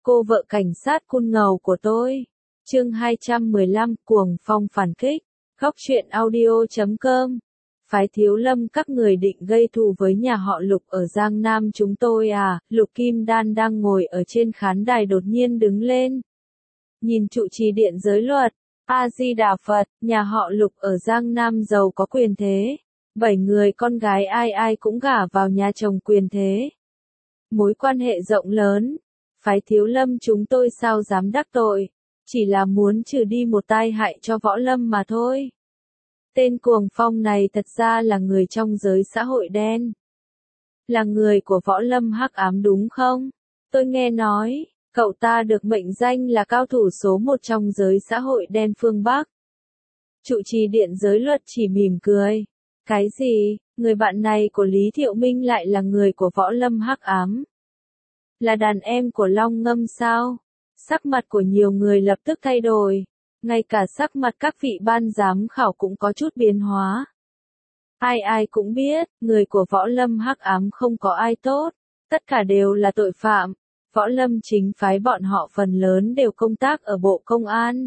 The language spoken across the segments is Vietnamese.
Cô vợ cảnh sát cun ngầu của tôi. Chương 215, cuồng phong phản kích. Góc truyện audio.com. Phái Thiếu Lâm các người định gây thù với nhà họ Lục ở Giang Nam chúng tôi à? Lục Kim Đan đang ngồi ở trên khán đài đột nhiên đứng lên. Nhìn trụ trì điện giới luật. A Di Đà Phật, nhà họ Lục ở Giang Nam giàu có quyền thế. 7 người con gái ai ai cũng gả vào nhà chồng quyền thế. Mối quan hệ rộng lớn. Phái Thiếu Lâm chúng tôi sao dám đắc tội, chỉ là muốn trừ đi một tai hại cho võ lâm mà thôi. Tên cuồng phong này thật ra là người trong giới xã hội đen. Là người của võ lâm hắc ám đúng không? Tôi nghe nói, cậu ta được mệnh danh là cao thủ số 1 trong giới xã hội đen phương Bắc. Trụ trì điện giới luật chỉ mỉm cười. Cái gì, người bạn này của Lý Thiệu Minh lại là người của võ lâm hắc ám? Là đàn em của Long Ngâm sao? Sắc mặt của nhiều người lập tức thay đổi. Ngay cả sắc mặt các vị ban giám khảo cũng có chút biến hóa. Ai ai cũng biết, người của võ lâm hắc ám không có ai tốt. Tất cả đều là tội phạm. Võ lâm chính phái bọn họ phần lớn đều công tác ở Bộ Công an,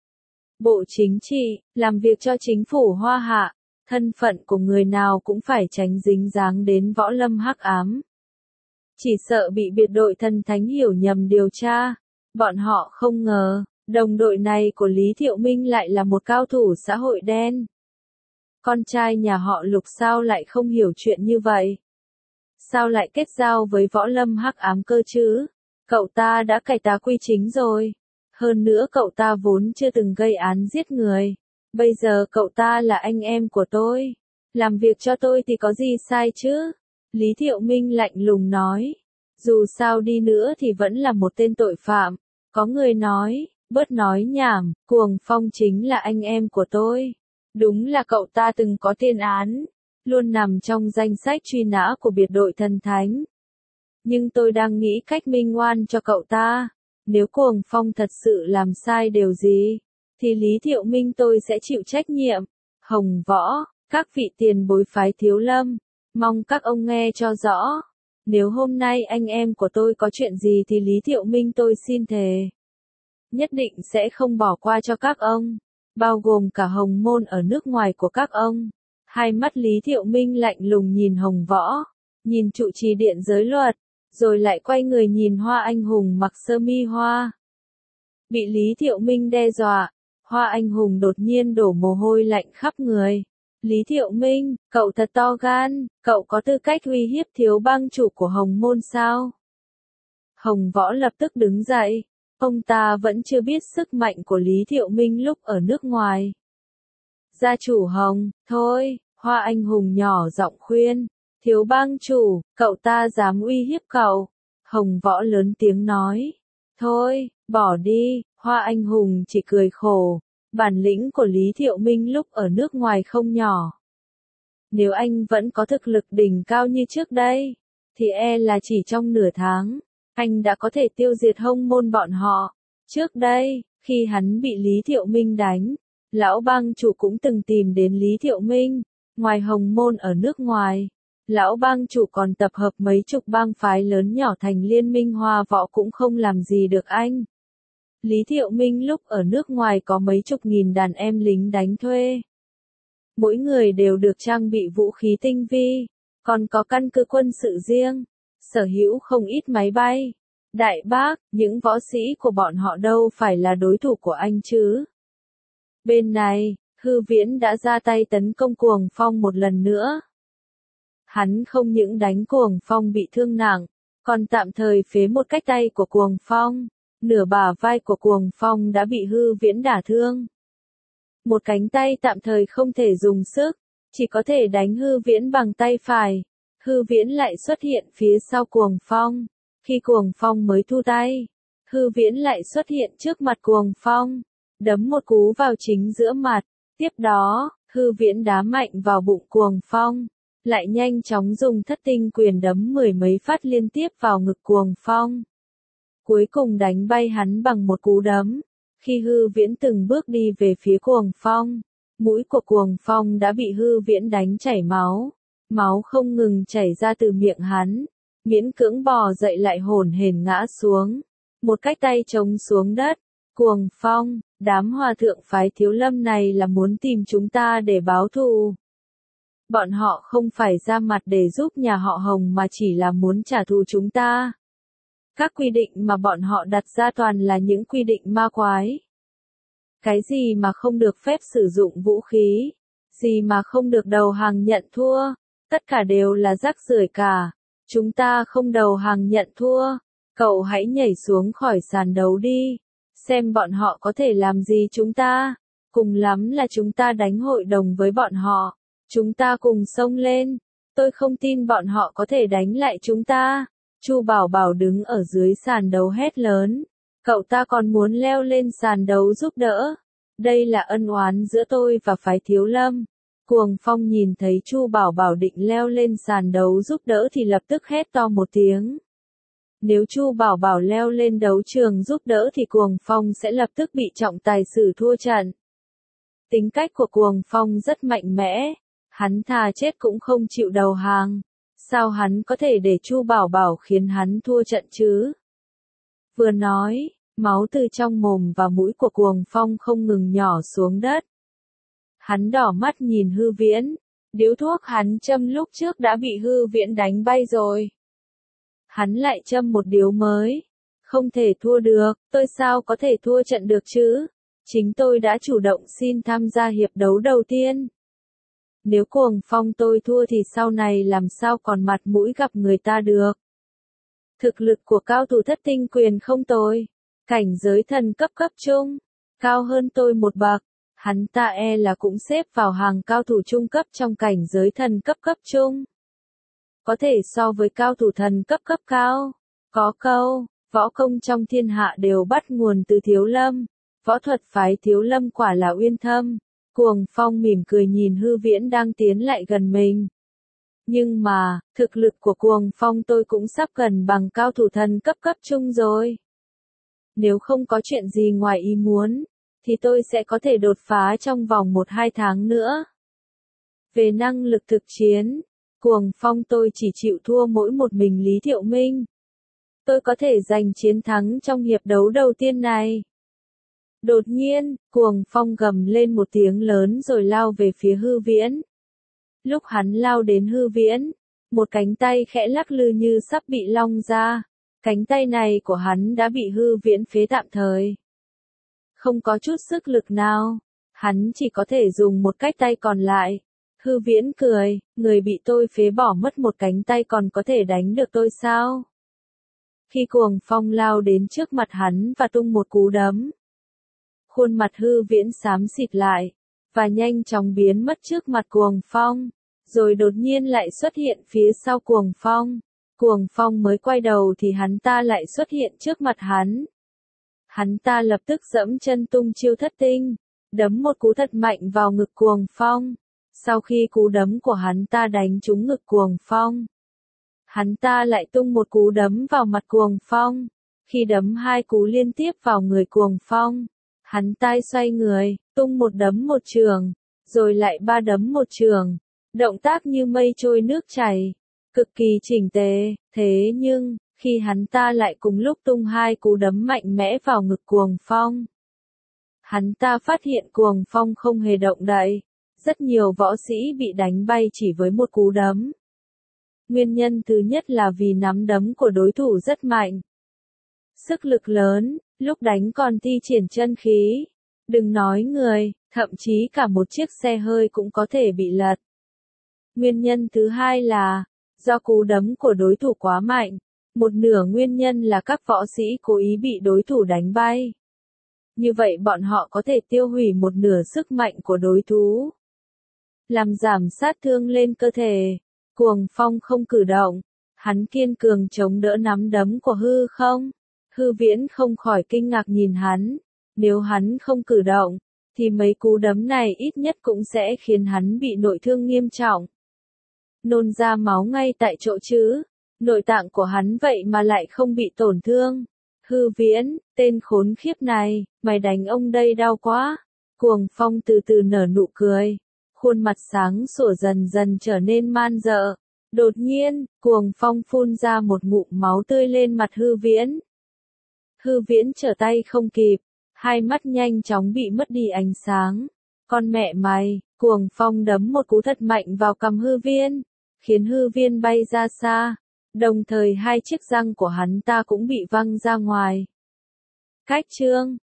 Bộ Chính trị, làm việc cho chính phủ Hoa Hạ. Thân phận của người nào cũng phải tránh dính dáng đến võ lâm hắc ám. Chỉ sợ bị biệt đội Thần Thánh hiểu nhầm điều tra. Bọn họ không ngờ, đồng đội này của Lý Thiệu Minh lại là một cao thủ xã hội đen. Con trai nhà họ Lục sao lại không hiểu chuyện như vậy? Sao lại kết giao với võ lâm hắc ám cơ chứ? Cậu ta đã cải tá quy chính rồi. Hơn nữa cậu ta vốn chưa từng gây án giết người. Bây giờ cậu ta là anh em của tôi. Làm việc cho tôi thì có gì sai chứ? Lý Thiệu Minh lạnh lùng nói. Dù sao đi nữa thì vẫn là một tên tội phạm. Có người nói, bớt nói nhảm, cuồng phong chính là anh em của tôi. Đúng là cậu ta từng có tiền án, luôn nằm trong danh sách truy nã của biệt đội Thần Thánh. Nhưng tôi đang nghĩ cách minh oan cho cậu ta. Nếu cuồng phong thật sự làm sai điều gì, thì Lý Thiệu Minh tôi sẽ chịu trách nhiệm. Hồng Võ, các vị tiền bối phái Thiếu Lâm, mong các ông nghe cho rõ. Nếu hôm nay anh em của tôi có chuyện gì thì Lý Thiệu Minh tôi xin thề. Nhất định sẽ không bỏ qua cho các ông, bao gồm cả Hồng Môn ở nước ngoài của các ông. Hai mắt Lý Thiệu Minh lạnh lùng nhìn Hồng Võ, nhìn trụ trì điện giới luật, rồi lại quay người nhìn Hoa Anh Hùng mặc sơ mi hoa. Bị Lý Thiệu Minh đe dọa, Hoa Anh Hùng đột nhiên đổ mồ hôi lạnh khắp người. Lý Thiệu Minh, cậu thật to gan, cậu có tư cách uy hiếp thiếu bang chủ của Hồng Môn sao? Hồng Võ lập tức đứng dậy. Ông ta vẫn chưa biết sức mạnh của Lý Thiệu Minh lúc ở nước ngoài. Gia chủ Hồng, thôi, Hoa Anh Hùng nhỏ giọng khuyên. Thiếu bang chủ, cậu ta dám uy hiếp cậu. Hồng Võ lớn tiếng nói. Thôi, bỏ đi, Hoa Anh Hùng chỉ cười khổ. Bản lĩnh của Lý Thiệu Minh lúc ở nước ngoài không nhỏ. Nếu anh vẫn có thực lực đỉnh cao như trước đây, thì là chỉ trong nửa tháng, anh đã có thể tiêu diệt Hồng Môn bọn họ. Trước đây, khi hắn bị Lý Thiệu Minh đánh, lão bang chủ cũng từng tìm đến Lý Thiệu Minh. Ngoài Hồng Môn ở nước ngoài, lão bang chủ còn tập hợp mấy chục bang phái lớn nhỏ thành liên minh Hoa Võ cũng không làm gì được anh. Lý Thiệu Minh lúc ở nước ngoài có mấy chục nghìn đàn em lính đánh thuê. Mỗi người đều được trang bị vũ khí tinh vi, còn có căn cứ quân sự riêng, sở hữu không ít máy bay. Đại bác, những võ sĩ của bọn họ đâu phải là đối thủ của anh chứ. Bên này, Hư Viễn đã ra tay tấn công cuồng phong một lần nữa. Hắn không những đánh cuồng phong bị thương nặng, còn tạm thời phế một cách tay của cuồng phong. Nửa bả vai của cuồng phong đã bị Hư Viễn đả thương. Một cánh tay tạm thời không thể dùng sức, chỉ có thể đánh Hư Viễn bằng tay phải. Hư Viễn lại xuất hiện phía sau cuồng phong. Khi cuồng phong mới thu tay, Hư Viễn lại xuất hiện trước mặt cuồng phong, đấm một cú vào chính giữa mặt. Tiếp đó, Hư Viễn đá mạnh vào bụng cuồng phong, lại nhanh chóng dùng thất tinh quyền đấm 10 mấy phát liên tiếp vào ngực cuồng phong. Cuối cùng đánh bay hắn bằng một cú đấm. Khi Hư Viễn từng bước đi về phía cuồng phong, mũi của cuồng phong đã bị Hư Viễn đánh chảy máu. Máu không ngừng chảy ra từ miệng hắn, miễn cưỡng bò dậy lại hổn hển ngã xuống. một cái tay chống xuống đất. Cuồng Phong, đám hòa thượng phái Thiếu Lâm này là muốn tìm chúng ta để báo thù. Bọn họ không phải ra mặt để giúp nhà họ Hồng mà chỉ là muốn trả thù chúng ta. Các quy định mà bọn họ đặt ra toàn là những quy định ma quái. Cái gì mà không được phép sử dụng vũ khí, gì mà không được đầu hàng nhận thua, tất cả đều là rác rưởi cả. Chúng ta không đầu hàng nhận thua, cậu hãy nhảy xuống khỏi sàn đấu đi, xem bọn họ có thể làm gì chúng ta, cùng lắm là chúng ta đánh hội đồng với bọn họ, chúng ta cùng xông lên, tôi không tin bọn họ có thể đánh lại chúng ta. Chu Bảo Bảo đứng ở dưới sàn đấu hét lớn, cậu ta còn muốn leo lên sàn đấu giúp đỡ. Đây là ân oán giữa tôi và phái Thiếu Lâm. Cuồng Phong nhìn thấy Chu Bảo Bảo định leo lên sàn đấu giúp đỡ thì lập tức hét to một tiếng. Nếu Chu Bảo Bảo leo lên đấu trường giúp đỡ thì Cuồng Phong sẽ lập tức bị trọng tài xử thua trận. Tính cách của Cuồng Phong rất mạnh mẽ, hắn thà chết cũng không chịu đầu hàng. Sao hắn có thể để Chu Bảo Bảo khiến hắn thua trận chứ? Vừa nói, máu từ trong mồm và mũi của Cuồng Phong không ngừng nhỏ xuống đất. Hắn đỏ mắt nhìn Hư Viễn, điếu thuốc hắn châm lúc trước đã bị Hư Viễn đánh bay rồi. Hắn lại châm một điếu mới. Không thể thua được, tôi sao có thể thua trận được chứ? Chính tôi đã chủ động xin tham gia hiệp đấu đầu tiên. Nếu Cuồng Phong tôi thua thì sau này làm sao còn mặt mũi gặp người ta được. Thực lực của cao thủ Thất Tinh Quyền không tồi, cảnh giới thần cấp cấp trung, cao hơn tôi một bậc, hắn ta e là cũng xếp vào hàng cao thủ trung cấp trong cảnh giới thần cấp cấp trung. Có thể so với cao thủ thần cấp cấp cao. Có câu, võ công trong thiên hạ đều bắt nguồn từ Thiếu Lâm, võ thuật phái Thiếu Lâm quả là uyên thâm. Cuồng Phong mỉm cười nhìn Hư Viễn đang tiến lại gần mình. Nhưng mà, thực lực của Cuồng Phong tôi cũng sắp gần bằng cao thủ thần cấp cấp trung rồi. Nếu không có chuyện gì ngoài ý muốn, thì tôi sẽ có thể đột phá trong vòng 1-2 tháng nữa. Về năng lực thực chiến, Cuồng Phong tôi chỉ chịu thua mỗi một mình Lý Thiệu Minh. Tôi có thể giành chiến thắng trong hiệp đấu đầu tiên này. Đột nhiên, Cuồng Phong gầm lên một tiếng lớn rồi lao về phía Hư Viễn. Lúc hắn lao đến Hư Viễn, một cánh tay khẽ lắc lư như sắp bị long ra. Cánh tay này của hắn đã bị Hư Viễn phế tạm thời. Không có chút sức lực nào, hắn chỉ có thể dùng một cái tay còn lại. Hư Viễn cười, người bị tôi phế bỏ mất một cánh tay còn có thể đánh được tôi sao? Khi Cuồng Phong lao đến trước mặt hắn và tung một cú đấm, khuôn mặt Hư Viễn xám xịt lại, và nhanh chóng biến mất trước mặt Cuồng Phong, rồi đột nhiên lại xuất hiện phía sau Cuồng Phong. Cuồng Phong mới quay đầu thì hắn ta lại xuất hiện trước mặt hắn. Hắn ta lập tức giẫm chân tung chiêu thất tinh, đấm một cú thật mạnh vào ngực Cuồng Phong. Sau khi cú đấm của hắn ta đánh trúng ngực Cuồng Phong, hắn ta lại tung một cú đấm vào mặt Cuồng Phong. Khi đấm 2 cú liên tiếp vào người Cuồng Phong, hắn ta xoay người, tung một đấm một chưởng, rồi lại 3 đấm một chưởng, động tác như mây trôi nước chảy, cực kỳ chỉnh tề. Thế nhưng, khi hắn ta lại cùng lúc tung 2 cú đấm mạnh mẽ vào ngực Cuồng Phong, hắn ta phát hiện Cuồng Phong không hề động đậy. Rất nhiều võ sĩ bị đánh bay chỉ với một cú đấm. Nguyên nhân thứ nhất là vì nắm đấm của đối thủ rất mạnh. Sức lực lớn, lúc đánh còn thi triển chân khí. Đừng nói người, thậm chí cả một chiếc xe hơi cũng có thể bị lật. Nguyên nhân thứ hai là, do cú đấm của đối thủ quá mạnh. Một nửa nguyên nhân là các võ sĩ cố ý bị đối thủ đánh bay. Như vậy bọn họ có thể tiêu hủy một nửa sức mạnh của đối thủ, làm giảm sát thương lên cơ thể. Cuồng Phong không cử động, hắn kiên cường chống đỡ nắm đấm của hư không. Hư Viễn không khỏi kinh ngạc nhìn hắn, nếu hắn không cử động, thì mấy cú đấm này ít nhất cũng sẽ khiến hắn bị nội thương nghiêm trọng. Nôn ra máu ngay tại chỗ chứ, nội tạng của hắn vậy mà lại không bị tổn thương. Hư Viễn, tên khốn khiếp này, mày đánh ông đây đau quá. Cuồng Phong từ từ nở nụ cười. Khuôn mặt sáng sủa dần dần trở nên man dợ. Đột nhiên, Cuồng Phong phun ra một ngụm máu tươi lên mặt Hư Viễn. Hư Viễn trở tay không kịp, hai mắt nhanh chóng bị mất đi ánh sáng. Con mẹ mày, Cuồng Phong đấm một cú thật mạnh vào cằm Hư Viễn, khiến Hư Viễn bay ra xa, đồng thời hai chiếc răng của hắn ta cũng bị văng ra ngoài. Cách chương